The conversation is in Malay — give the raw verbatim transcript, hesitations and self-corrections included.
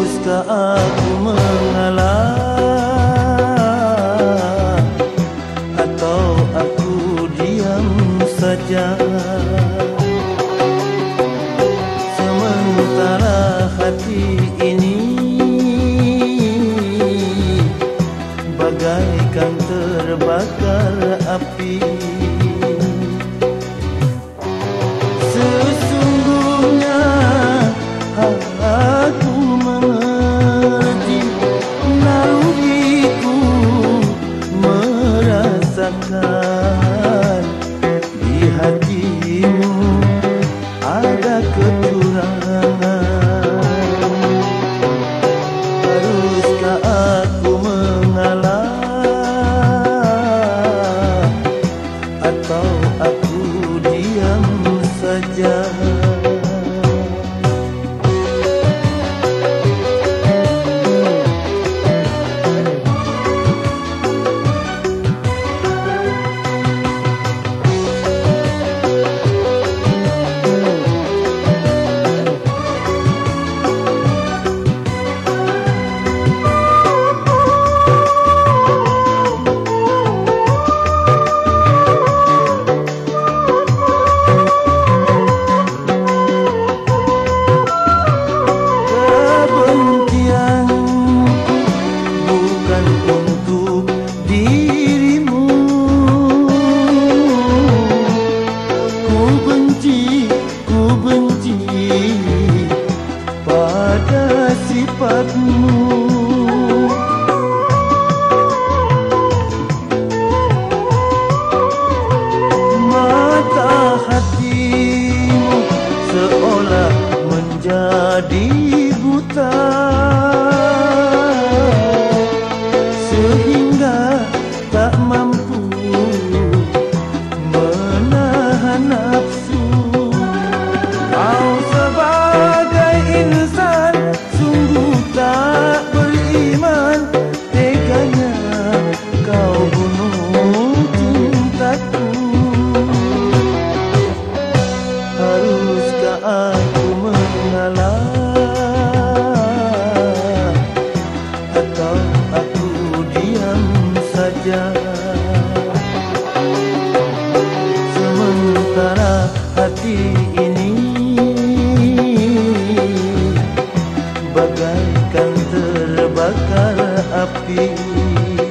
Haruskah aku mengalah atau aku diam saja? Sementara hati ini bagaikan terbakar api. Sesungguhnya aku mengerti, naluriku merasakan di hatimu ada kecurangan. Haruskah aku mengalah atau aku diam saja? Pada sifatmu, mata hatimu seolah menjadi buta, sehingga tak mampu menahan nafsu. Kau sebagai insan sungguh tak beriman, teganya kau bunuh cintaku. Haruskah aku mengalah atau aku diam saja? Sementara hati ini bagaikan terbakar api.